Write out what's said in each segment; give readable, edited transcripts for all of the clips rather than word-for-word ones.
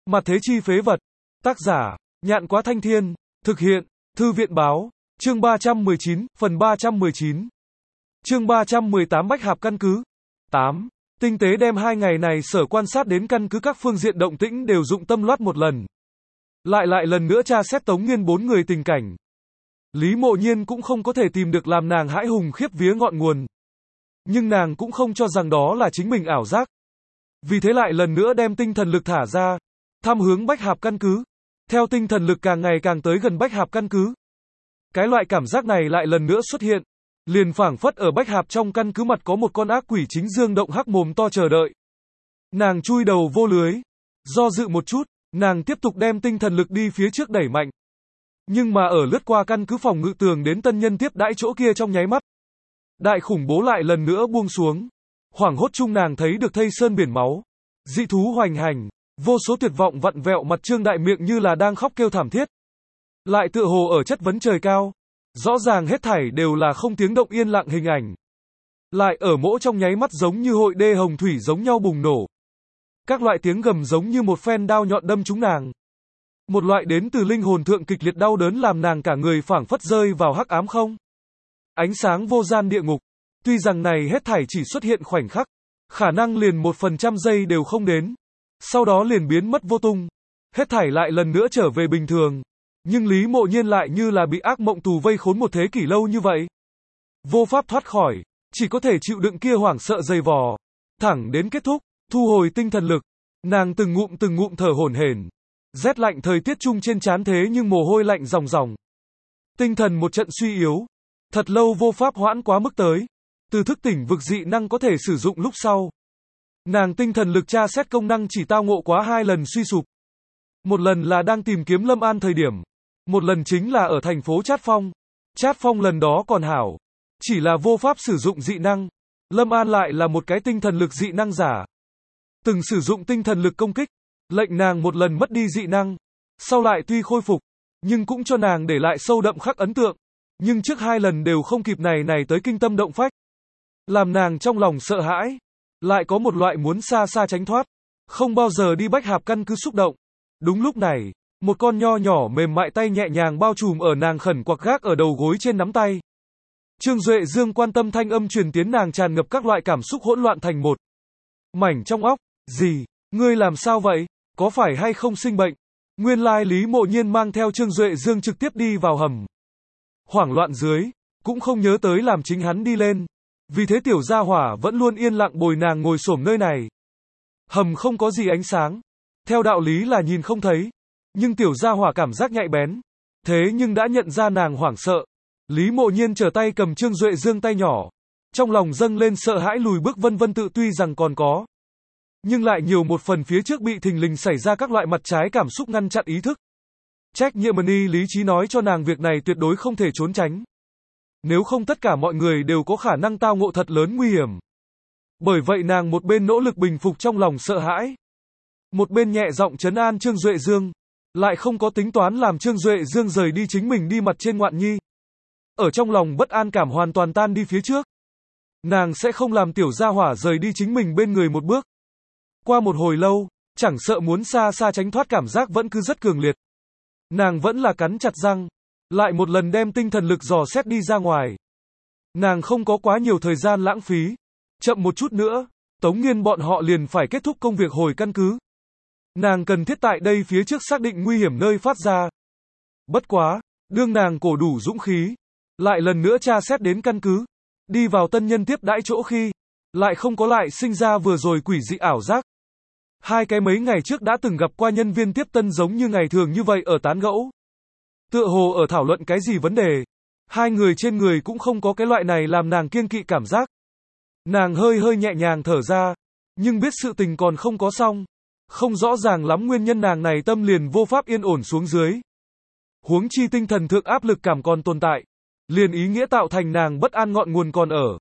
Mặt thế chi phế vật. Tác giả, Nhạn Quá Thanh Thiên. Thực hiện, Thư viện Báo. Chương 319, phần 319. Chương 318 Bách Hạp căn cứ. 8. Tinh tế đem 2 ngày này Sở quan sát đến căn cứ các phương diện động tĩnh đều dụng tâm loát một lần. Lại lần nữa tra xét Tống Nghiên 4 người tình cảnh. Lý Mộ Nhiên cũng không có thể tìm được làm nàng hãi hùng khiếp vía ngọn nguồn. Nhưng nàng cũng không cho rằng đó là chính mình ảo giác. Vì thế lại lần nữa đem tinh thần lực thả ra, thăm hướng Bách Hạp căn cứ. Theo tinh thần lực càng ngày càng tới gần Bách Hạp căn cứ, cái loại cảm giác này lại lần nữa xuất hiện. Liền phảng phất ở Bách Hạp trong căn cứ mặt có một con ác quỷ chính dương động hắc mồm to chờ đợi. Nàng chui đầu vô lưới. Do dự một chút, nàng tiếp tục đem tinh thần lực đi phía trước đẩy mạnh. Nhưng mà ở lướt qua căn cứ phòng ngự tường đến tân nhân tiếp đãi chỗ kia trong nháy mắt, đại khủng bố lại lần nữa buông xuống. Hoảng hốt chung nàng thấy được thây sơn biển máu, dị thú hoành hành, vô số tuyệt vọng vặn vẹo mặt trương đại miệng như là đang khóc kêu thảm thiết. Lại tựa hồ ở chất vấn trời cao. Rõ ràng hết thảy đều là không tiếng động yên lặng hình ảnh. Lại ở mỗi trong nháy mắt giống như hội đê hồng thủy giống nhau bùng nổ. Các loại tiếng gầm giống như một phen đao nhọn đâm trúng nàng. Một loại đến từ linh hồn thượng kịch liệt đau đớn làm nàng cả người phảng phất rơi vào hắc ám không. Ánh sáng vô gian địa ngục. Tuy rằng này hết thảy chỉ xuất hiện khoảnh khắc, khả năng liền 1% giây đều không đến. Sau đó liền biến mất vô tung. Hết thảy lại lần nữa trở về bình thường. Nhưng Lý Mộ Nhiên lại như là bị ác mộng tù vây khốn một thế kỷ lâu như vậy. Vô pháp thoát khỏi, chỉ có thể chịu đựng kia hoảng sợ dày vò. Thẳng đến kết thúc, thu hồi tinh thần lực. Nàng từng ngụm thở hổn hển. Rét lạnh thời tiết chung trên trán thế nhưng mồ hôi lạnh ròng ròng. Tinh thần một trận suy yếu. Thật lâu vô pháp hoãn quá mức tới. Từ thức tỉnh vực dị năng có thể sử dụng lúc sau. Nàng tinh thần lực tra xét công năng chỉ tao ngộ quá 2 lần suy sụp. Một lần là đang tìm kiếm Lâm An thời điểm. Một lần chính là ở thành phố Trát Phong. Trát Phong lần đó còn hảo. Chỉ là vô pháp sử dụng dị năng. Lâm An lại là một cái tinh thần lực dị năng giả. Từng sử dụng tinh thần lực công kích. Lệnh nàng một lần mất đi dị năng. Sau lại tuy khôi phục. Nhưng cũng cho nàng để lại sâu đậm khắc ấn tượng. Nhưng trước 2 lần đều không kịp này tới kinh tâm động phách. Làm nàng trong lòng sợ hãi. Lại có một loại muốn xa xa tránh thoát. Không bao giờ đi Bách Hạp căn cứ xúc động. Đúng lúc này, một con nho nhỏ mềm mại tay nhẹ nhàng bao trùm ở nàng khẩn quặc gác ở đầu gối trên nắm tay. Trương Duệ Dương quan tâm thanh âm truyền tiến nàng tràn ngập các loại cảm xúc hỗn loạn thành một mảnh trong óc. Gì? Ngươi làm sao vậy? Có phải hay không sinh bệnh? Nguyên lai Lý Mộ Nhiên mang theo Trương Duệ Dương trực tiếp đi vào hầm. Hoảng loạn dưới, cũng không nhớ tới làm chính hắn đi lên. Vì thế tiểu gia hỏa vẫn luôn yên lặng bồi nàng ngồi xổm nơi này. Hầm không có gì ánh sáng. Theo đạo lý là nhìn không thấy. Nhưng tiểu gia hỏa cảm giác nhạy bén. Thế nhưng đã nhận ra nàng hoảng sợ. Lý Mộ Nhiên trở tay cầm Trương Duệ Dương tay nhỏ. Trong lòng dâng lên sợ hãi lùi bước vân vân tự tuy rằng còn có. Nhưng lại nhiều một phần phía trước bị thình lình xảy ra các loại mặt trái cảm xúc ngăn chặn ý thức. Trách nhiệm lý trí nói cho nàng việc này tuyệt đối không thể trốn tránh. Nếu không tất cả mọi người đều có khả năng tao ngộ thật lớn nguy hiểm. Bởi vậy nàng một bên nỗ lực bình phục trong lòng sợ hãi. Một bên nhẹ giọng trấn an Trương Duệ Dương. Lại không có tính toán làm Trương Duệ Dương rời đi chính mình đi mặt trên ngoạn nhi. Ở trong lòng bất an cảm hoàn toàn tan đi phía trước. Nàng sẽ không làm tiểu gia hỏa rời đi chính mình bên người một bước. Qua một hồi lâu, chẳng sợ muốn xa xa tránh thoát cảm giác vẫn cứ rất cường liệt. Nàng vẫn là cắn chặt răng. Lại một lần đem tinh thần lực dò xét đi ra ngoài. Nàng không có quá nhiều thời gian lãng phí. Chậm một chút nữa, Tống Nghiên bọn họ liền phải kết thúc công việc hồi căn cứ. Nàng cần thiết tại đây phía trước xác định nguy hiểm nơi phát ra. Bất quá, đương nàng cổ đủ dũng khí. Lại lần nữa tra xét đến căn cứ. Đi vào tân nhân tiếp đãi chỗ khi. Lại không có lại sinh ra vừa rồi quỷ dị ảo giác. 2 cái mấy ngày trước đã từng gặp qua nhân viên tiếp tân giống như ngày thường như vậy ở tán gẫu. Tựa hồ ở thảo luận cái gì vấn đề. 2 người trên người cũng không có cái loại này làm nàng kiêng kỵ cảm giác. Nàng hơi nhẹ nhàng thở ra. Nhưng biết sự tình còn không có xong. Không rõ ràng lắm nguyên nhân nàng này tâm liền vô pháp yên ổn xuống dưới. Huống chi tinh thần thượng áp lực cảm còn tồn tại. Liền ý nghĩa tạo thành nàng bất an ngọn nguồn còn ở.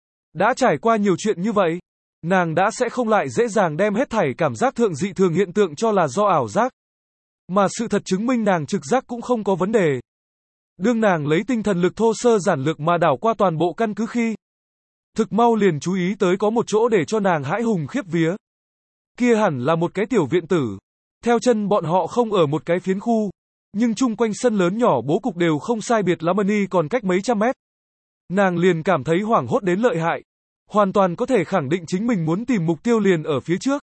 Đã trải qua nhiều chuyện như vậy. Nàng đã sẽ không lại dễ dàng đem hết thảy cảm giác thượng dị thường hiện tượng cho là do ảo giác. Mà sự thật chứng minh nàng trực giác cũng không có vấn đề. Đương nàng lấy tinh thần lực thô sơ giản lược mà đảo qua toàn bộ căn cứ khi. Thực mau liền chú ý tới có một chỗ để cho nàng hãi hùng khiếp vía. Kia hẳn là một cái tiểu viện tử. Theo chân bọn họ không ở một cái phiến khu, nhưng chung quanh sân lớn nhỏ bố cục đều không sai biệt lắm ni còn cách mấy trăm mét. Nàng liền cảm thấy hoảng hốt đến lợi hại. Hoàn toàn có thể khẳng định chính mình muốn tìm mục tiêu liền ở phía trước.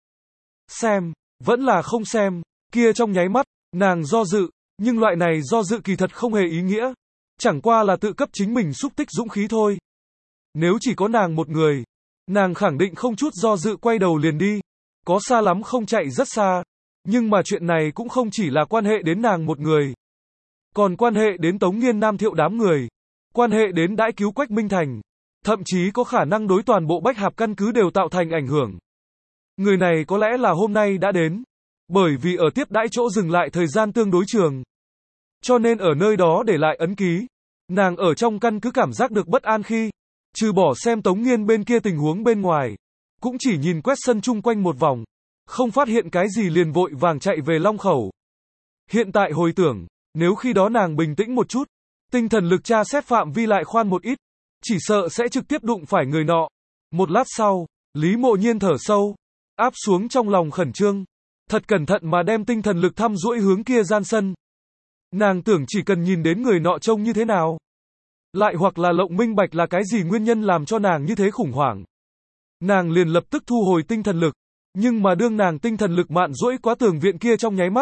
Xem, vẫn là không xem, kia trong nháy mắt, nàng do dự, nhưng loại này do dự kỳ thật không hề ý nghĩa. Chẳng qua là tự cấp chính mình xúc tích dũng khí thôi. Nếu chỉ có nàng một người, nàng khẳng định không chút do dự quay đầu liền đi. Có xa lắm không chạy rất xa. Nhưng mà chuyện này cũng không chỉ là quan hệ đến nàng một người. Còn quan hệ đến Tống Nghiên Nam Thiệu đám người. Quan hệ đến đãi cứu Quách Minh Thành. Thậm chí có khả năng đối toàn bộ Bách Hạp căn cứ đều tạo thành ảnh hưởng. Người này có lẽ là hôm nay đã đến. Bởi vì ở tiếp đãi chỗ dừng lại thời gian tương đối trường. Cho nên ở nơi đó để lại ấn ký. Nàng ở trong căn cứ cảm giác được bất an khi. Trừ bỏ xem Tống Nghiên bên kia tình huống bên ngoài. Cũng chỉ nhìn quét sân chung quanh một vòng. Không phát hiện cái gì liền vội vàng chạy về Long Khẩu. Hiện tại hồi tưởng, nếu khi đó nàng bình tĩnh một chút, tinh thần lực tra xét phạm vi lại khoan một ít, chỉ sợ sẽ trực tiếp đụng phải người nọ. Một lát sau, Lý Mộ Nhiên thở sâu, áp xuống trong lòng khẩn trương, thật cẩn thận mà đem tinh thần lực thăm duỗi hướng kia gian sân. Nàng tưởng chỉ cần nhìn đến người nọ trông như thế nào, lại hoặc là lộng minh bạch là cái gì nguyên nhân làm cho nàng như thế khủng hoảng. Nàng liền lập tức thu hồi tinh thần lực, nhưng mà đương nàng tinh thần lực mạn duỗi quá tường viện kia trong nháy mắt,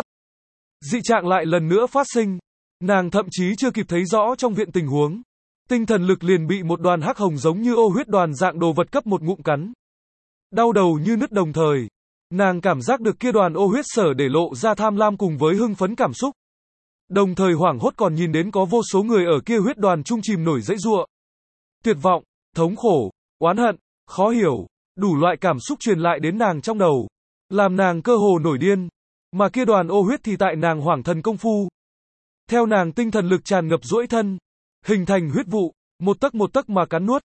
dị trạng lại lần nữa phát sinh. Nàng thậm chí chưa kịp thấy rõ trong viện tình huống, tinh thần lực liền bị một đoàn hắc hồng giống như ô huyết đoàn dạng đồ vật cấp một ngụm cắn. Đau đầu như nứt đồng thời, nàng cảm giác được kia đoàn ô huyết sở để lộ ra tham lam cùng với hưng phấn cảm xúc. Đồng thời hoảng hốt còn nhìn đến có vô số người ở kia huyết đoàn chung chìm nổi dãy giụa. Tuyệt vọng, thống khổ, oán hận, khó hiểu, đủ loại cảm xúc truyền lại đến nàng trong đầu, làm nàng cơ hồ nổi điên. Mà kia đoàn ô huyết thì tại nàng hoảng thần công phu. Theo nàng tinh thần lực tràn ngập duỗi thân, hình thành huyết vụ, một tấc mà cắn nuốt.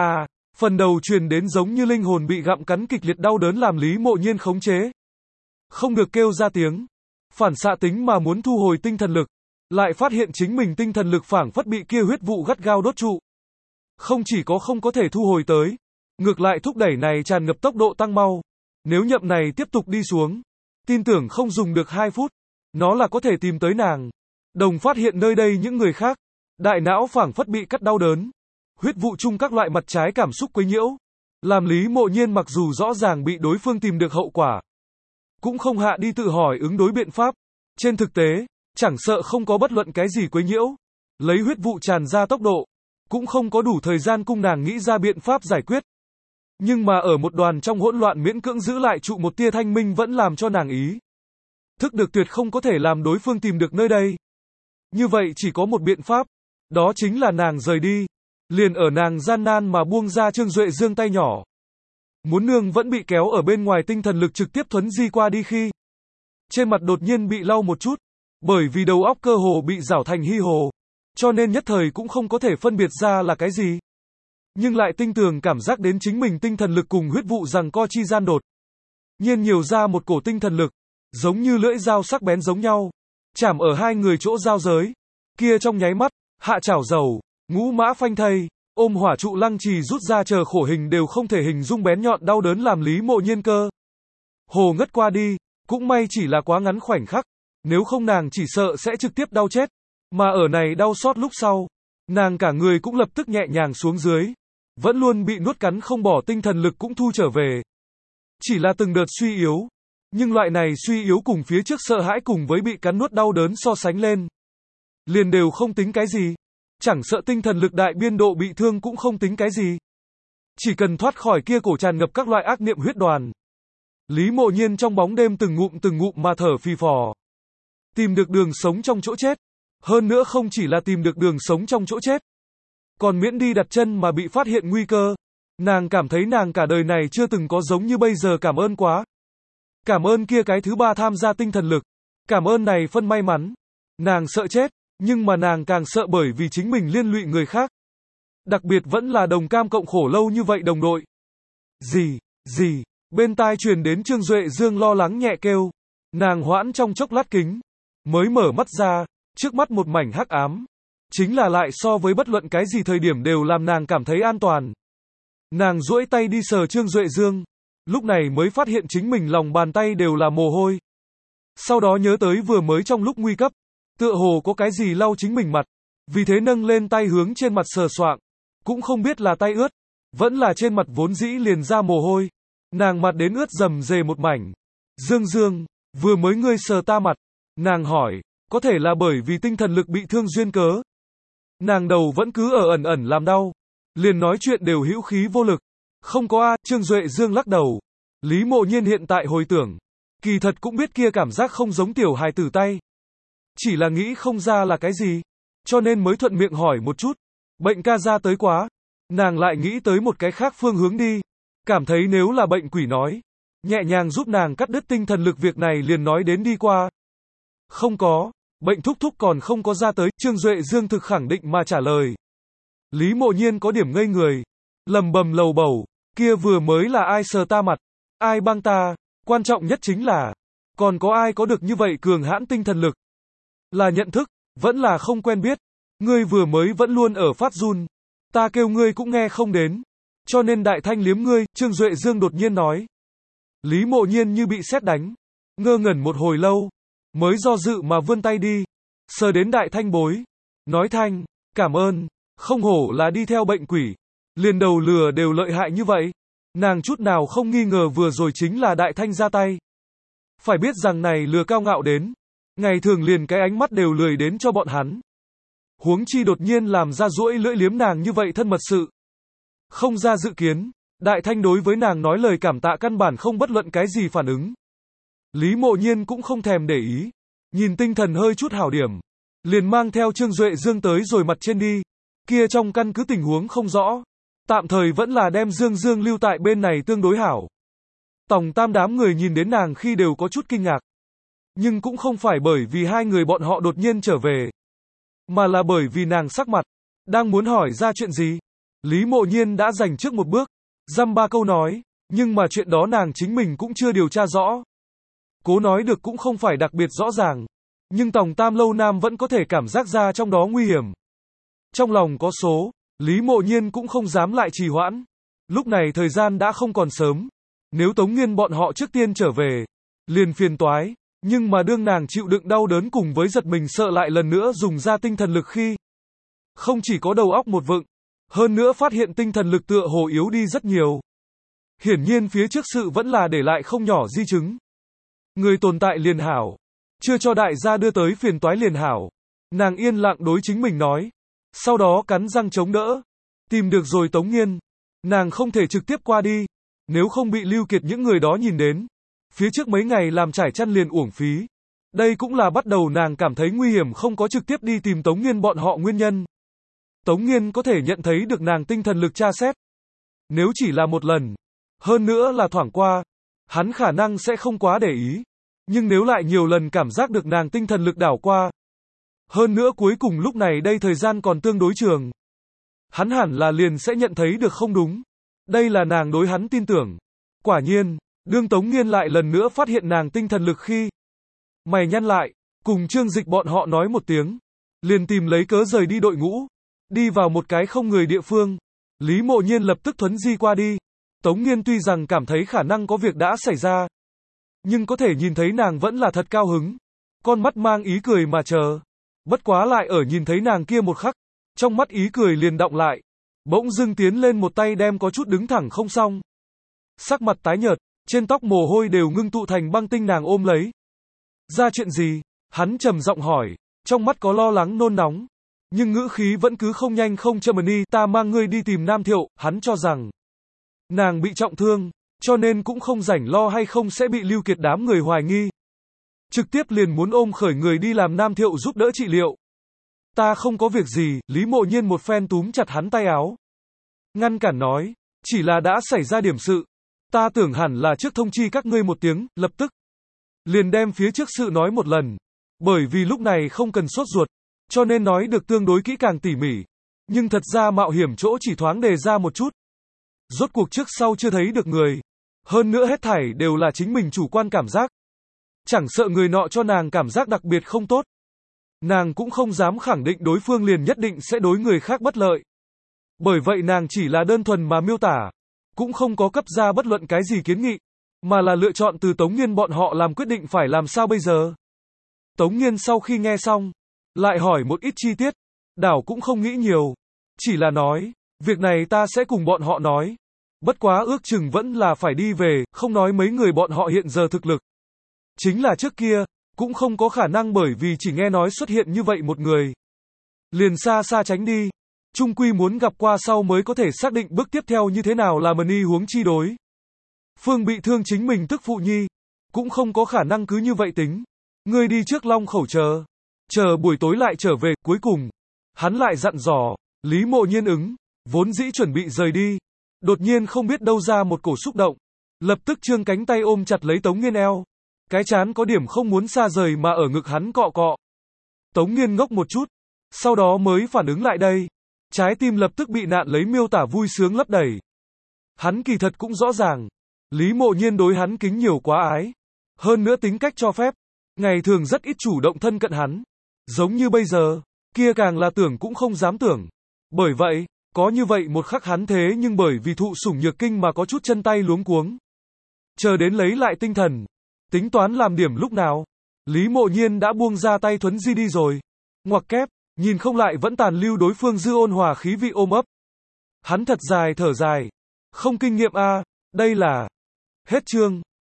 Phần đầu truyền đến giống như linh hồn bị gặm cắn kịch liệt đau đớn làm Lý Mộ Nhiên khống chế. Không được kêu ra tiếng. Phản xạ tính mà muốn thu hồi tinh thần lực, lại phát hiện chính mình tinh thần lực phảng phất bị kia huyết vụ gắt gao đốt trụ. Không chỉ có không có thể thu hồi tới, ngược lại thúc đẩy này tràn ngập tốc độ tăng mau. Nếu nhậm này tiếp tục đi xuống, tin tưởng không dùng được 2 phút, nó là có thể tìm tới nàng. Đồng phát hiện nơi đây những người khác, đại não phảng phất bị cắt đau đớn. Huyết vụ chung các loại mặt trái cảm xúc quấy nhiễu, làm Lý Mộ Nhiên mặc dù rõ ràng bị đối phương tìm được hậu quả, cũng không hạ đi tự hỏi ứng đối biện pháp. Trên thực tế, chẳng sợ không có bất luận cái gì quấy nhiễu, lấy huyết vụ tràn ra tốc độ, cũng không có đủ thời gian cung nàng nghĩ ra biện pháp giải quyết. Nhưng mà ở một đoàn trong hỗn loạn miễn cưỡng giữ lại trụ một tia thanh minh vẫn làm cho nàng ý thức được tuyệt không có thể làm đối phương tìm được nơi đây. Như vậy chỉ có một biện pháp, đó chính là nàng rời đi. Liền ở nàng gian nan mà buông ra Trương Duệ Dương tay nhỏ. Muốn nương vẫn bị kéo ở bên ngoài tinh thần lực trực tiếp thuấn di qua đi khi. Trên mặt đột nhiên bị lau một chút, bởi vì đầu óc cơ hồ bị rảo thành hy hồ. Cho nên nhất thời cũng không có thể phân biệt ra là cái gì. Nhưng lại tinh tường cảm giác đến chính mình tinh thần lực cùng huyết vụ rằng co chi gian đột nhiên nhiều ra một cổ tinh thần lực, giống như lưỡi dao sắc bén giống nhau, chạm ở hai người chỗ giao giới. Kia trong nháy mắt, hạ chảo dầu, ngũ mã phanh thây, ôm hỏa trụ lăng trì rút ra chờ khổ hình đều không thể hình dung bén nhọn đau đớn làm Lý Mộ Nhiên cơ hồ ngất qua đi. Cũng may chỉ là quá ngắn khoảnh khắc, nếu không nàng chỉ sợ sẽ trực tiếp đau chết. Mà ở này đau xót lúc sau, nàng cả người cũng lập tức nhẹ nhàng xuống dưới, vẫn luôn bị nuốt cắn không bỏ tinh thần lực cũng thu trở về. Chỉ là từng đợt suy yếu, nhưng loại này suy yếu cùng phía trước sợ hãi cùng với bị cắn nuốt đau đớn so sánh lên, liền đều không tính cái gì. Chẳng sợ tinh thần lực đại biên độ bị thương cũng không tính cái gì. Chỉ cần thoát khỏi kia cổ tràn ngập các loại ác niệm huyết đoàn. Lý Mộ Nhiên trong bóng đêm từng ngụm mà thở phì phò. Tìm được đường sống trong chỗ chết. Hơn nữa không chỉ là tìm được đường sống trong chỗ chết, còn miễn đi đặt chân mà bị phát hiện nguy cơ. Nàng cảm thấy nàng cả đời này chưa từng có giống như bây giờ cảm ơn quá. Cảm ơn kia cái thứ ba tham gia tinh thần lực. Cảm ơn này phân may mắn. Nàng sợ chết, nhưng mà nàng càng sợ bởi vì chính mình liên lụy người khác. Đặc biệt vẫn là đồng cam cộng khổ lâu như vậy đồng đội. Gì, bên tai truyền đến Trương Duệ Dương lo lắng nhẹ kêu. Nàng hoãn trong chốc lát kính, mới mở mắt ra, trước mắt một mảnh hắc ám. Chính là lại so với bất luận cái gì thời điểm đều làm nàng cảm thấy an toàn. Nàng duỗi tay đi sờ Trương Duệ Dương, lúc này mới phát hiện chính mình lòng bàn tay đều là mồ hôi. Sau đó nhớ tới vừa mới trong lúc nguy cấp, tựa hồ có cái gì lau chính mình mặt, vì thế nâng lên tay hướng trên mặt sờ soạng, cũng không biết là tay ướt, vẫn là trên mặt vốn dĩ liền ra mồ hôi, nàng mặt đến ướt rầm rề một mảnh. Dương Dương, vừa mới ngươi sờ ta mặt, nàng hỏi, có thể là bởi vì tinh thần lực bị thương duyên cớ. Nàng đầu vẫn cứ ở ẩn ẩn làm đau, liền nói chuyện đều hữu khí vô lực. Không có a, Trương Duệ Dương lắc đầu. Lý Mộ Nhiên hiện tại hồi tưởng, kỳ thật cũng biết kia cảm giác không giống tiểu hài tử tay. Chỉ là nghĩ không ra là cái gì, cho nên mới thuận miệng hỏi một chút. Bệnh ca ra tới quá, nàng lại nghĩ tới một cái khác phương hướng đi. Cảm thấy nếu là bệnh quỷ nói, nhẹ nhàng giúp nàng cắt đứt tinh thần lực việc này liền nói đến đi qua. Không có, bệnh thúc thúc còn không có ra tới, Trương Duệ Dương thực khẳng định mà trả lời. Lý Mộ Nhiên có điểm ngây người, lầm bầm lầu bầu, kia vừa mới là ai sờ ta mặt, ai băng ta, quan trọng nhất chính là, còn có ai có được như vậy cường hãn tinh thần lực? Là nhận thức, vẫn là không quen biết, ngươi vừa mới vẫn luôn ở phát run, ta kêu ngươi cũng nghe không đến, cho nên đại thanh liếm ngươi, Trương Duệ Dương đột nhiên nói. Lý Mộ Nhiên như bị sét đánh, ngơ ngẩn một hồi lâu, mới do dự mà vươn tay đi, sờ đến đại thanh bối, nói thanh, cảm ơn, không hổ là đi theo bệnh quỷ, liền đầu lừa đều lợi hại như vậy, nàng chút nào không nghi ngờ vừa rồi chính là đại thanh ra tay. Phải biết rằng này lừa cao ngạo đến, ngày thường liền cái ánh mắt đều lười đến cho bọn hắn. Huống chi đột nhiên làm ra duỗi lưỡi liếm nàng như vậy thân mật sự. Không ra dự kiến, đại thanh đối với nàng nói lời cảm tạ căn bản không bất luận cái gì phản ứng. Lý Mộ Nhiên cũng không thèm để ý, nhìn tinh thần hơi chút hảo điểm, liền mang theo Trương Duệ Dương tới rồi mặt trên đi, kia trong căn cứ tình huống không rõ, tạm thời vẫn là đem Dương Dương lưu tại bên này tương đối hảo. Tòng Tam đám người nhìn đến nàng khi đều có chút kinh ngạc, nhưng cũng không phải bởi vì hai người bọn họ đột nhiên trở về, mà là bởi vì nàng sắc mặt, đang muốn hỏi ra chuyện gì. Lý Mộ Nhiên đã giành trước một bước, dăm ba câu nói, nhưng mà chuyện đó nàng chính mình cũng chưa điều tra rõ. Cố nói được cũng không phải đặc biệt rõ ràng, nhưng Tòng Tam lâu nam vẫn có thể cảm giác ra trong đó nguy hiểm. Trong lòng có số, Lý Mộ Nhiên cũng không dám lại trì hoãn. Lúc này thời gian đã không còn sớm, nếu Tống Nghiên bọn họ trước tiên trở về, liền phiền toái, nhưng mà đương nàng chịu đựng đau đớn cùng với giật mình sợ lại lần nữa dùng ra tinh thần lực khi, không chỉ có đầu óc một vựng, hơn nữa phát hiện tinh thần lực tựa hồ yếu đi rất nhiều. Hiển nhiên phía trước sự vẫn là để lại không nhỏ di chứng. Người tồn tại liền hảo, chưa cho đại gia đưa tới phiền toái liền hảo. Nàng yên lặng đối chính mình nói, sau đó cắn răng chống đỡ, tìm được rồi Tống Nghiên. Nàng không thể trực tiếp qua đi, nếu không bị Lưu Kiệt những người đó nhìn đến. Phía trước mấy ngày làm trải chăn liền uổng phí. Đây cũng là bắt đầu nàng cảm thấy nguy hiểm không có trực tiếp đi tìm Tống Nghiên bọn họ nguyên nhân. Tống Nghiên có thể nhận thấy được nàng tinh thần lực tra xét. Nếu chỉ là một lần, hơn nữa là thoảng qua, hắn khả năng sẽ không quá để ý. Nhưng nếu lại nhiều lần cảm giác được nàng tinh thần lực đảo qua, hơn nữa cuối cùng lúc này đây thời gian còn tương đối trường, hắn hẳn là liền sẽ nhận thấy được không đúng. Đây là nàng đối hắn tin tưởng. Quả nhiên, đương Tống Nghiên lại lần nữa phát hiện nàng tinh thần lực khi, mày nhăn lại, cùng Trương Dịch bọn họ nói một tiếng, liền tìm lấy cớ rời đi đội ngũ, đi vào một cái không người địa phương. Lý Mộ Nhiên lập tức thuấn di qua đi. Tống Nghiên tuy rằng cảm thấy khả năng có việc đã xảy ra, nhưng có thể nhìn thấy nàng vẫn là thật cao hứng, con mắt mang ý cười mà chờ. Bất quá lại ở nhìn thấy nàng kia một khắc, trong mắt ý cười liền đọng lại, bỗng dưng tiến lên một tay đem có chút đứng thẳng không xong. Sắc mặt tái nhợt, trên tóc mồ hôi đều ngưng tụ thành băng tinh nàng ôm lấy. Ra chuyện gì? Hắn trầm giọng hỏi, trong mắt có lo lắng nôn nóng, nhưng ngữ khí vẫn cứ không nhanh không chậm. Ta mang ngươi đi tìm Nam Thiệu. Hắn cho rằng nàng bị trọng thương, cho nên cũng không rảnh lo hay không sẽ bị Lưu Kiệt đám người hoài nghi. Trực tiếp liền muốn ôm khởi người đi làm Nam Thiệu giúp đỡ trị liệu. Ta không có việc gì. Lý Mộ Nhiên một phen túm chặt hắn tay áo, ngăn cản nói, chỉ là đã xảy ra điểm sự. Ta tưởng hẳn là trước thông chi các ngươi một tiếng, lập tức liền đem phía trước sự nói một lần. Bởi vì lúc này không cần sốt ruột, cho nên nói được tương đối kỹ càng tỉ mỉ. Nhưng thật ra mạo hiểm chỗ chỉ thoáng đề ra một chút. Rốt cuộc trước sau chưa thấy được người. Hơn nữa hết thảy đều là chính mình chủ quan cảm giác. Chẳng sợ người nọ cho nàng cảm giác đặc biệt không tốt. Nàng cũng không dám khẳng định đối phương liền nhất định sẽ đối người khác bất lợi. Bởi vậy nàng chỉ là đơn thuần mà miêu tả, cũng không có cấp ra bất luận cái gì kiến nghị. mà là lựa chọn từ Tống Nghiên bọn họ làm quyết định phải làm sao bây giờ. Tống Nghiên sau khi nghe xong, lại hỏi một ít chi tiết, đảo cũng không nghĩ nhiều, chỉ là nói, việc này ta sẽ cùng bọn họ nói. Bất quá ước chừng vẫn là phải đi về, không nói mấy người bọn họ hiện giờ thực lực. Chính là trước kia, cũng không có khả năng bởi vì chỉ nghe nói xuất hiện như vậy một người. Liền xa xa tránh đi. Chung quy muốn gặp qua sau mới có thể xác định bước tiếp theo như thế nào là mần y huống chi đối. Phương bị thương chính mình tức phụ nhi. Cũng không có khả năng cứ như vậy tính. Ngươi đi trước Long Khẩu chờ. Chờ buổi tối lại trở về, cuối cùng. Hắn lại dặn dò. Lý Mộ Nhiên ứng. Vốn dĩ chuẩn bị rời đi. Đột nhiên không biết đâu ra một cổ xúc động. Lập tức trương cánh tay ôm chặt lấy Tống Nghiên eo. Cái chán có điểm không muốn xa rời mà ở ngực hắn cọ cọ. Tống Nghiên ngốc một chút. Sau đó mới phản ứng lại đây. Trái tim lập tức bị nạn lấy miêu tả vui sướng lấp đầy. Hắn kỳ thật cũng rõ ràng. Lý Mộ Nhiên đối hắn kính nhiều quá ái. Hơn nữa tính cách cho phép. Ngày thường rất ít chủ động thân cận hắn. Giống như bây giờ. Kia càng là tưởng cũng không dám tưởng. Bởi vậy, có như vậy một khắc hắn thế nhưng bởi vì thụ sủng nhược kinh mà có chút chân tay luống cuống. Chờ đến lấy lại tinh thần. Tính toán làm điểm lúc nào. Lý Mộ Nhiên đã buông ra tay Thuấn Di đi rồi. Ngoặc kép, nhìn không lại vẫn tàn lưu đối phương dư ôn hòa khí vị ôm ấp. Hắn thật dài thở dài. Không kinh nghiệm a, đây là... Hết chương.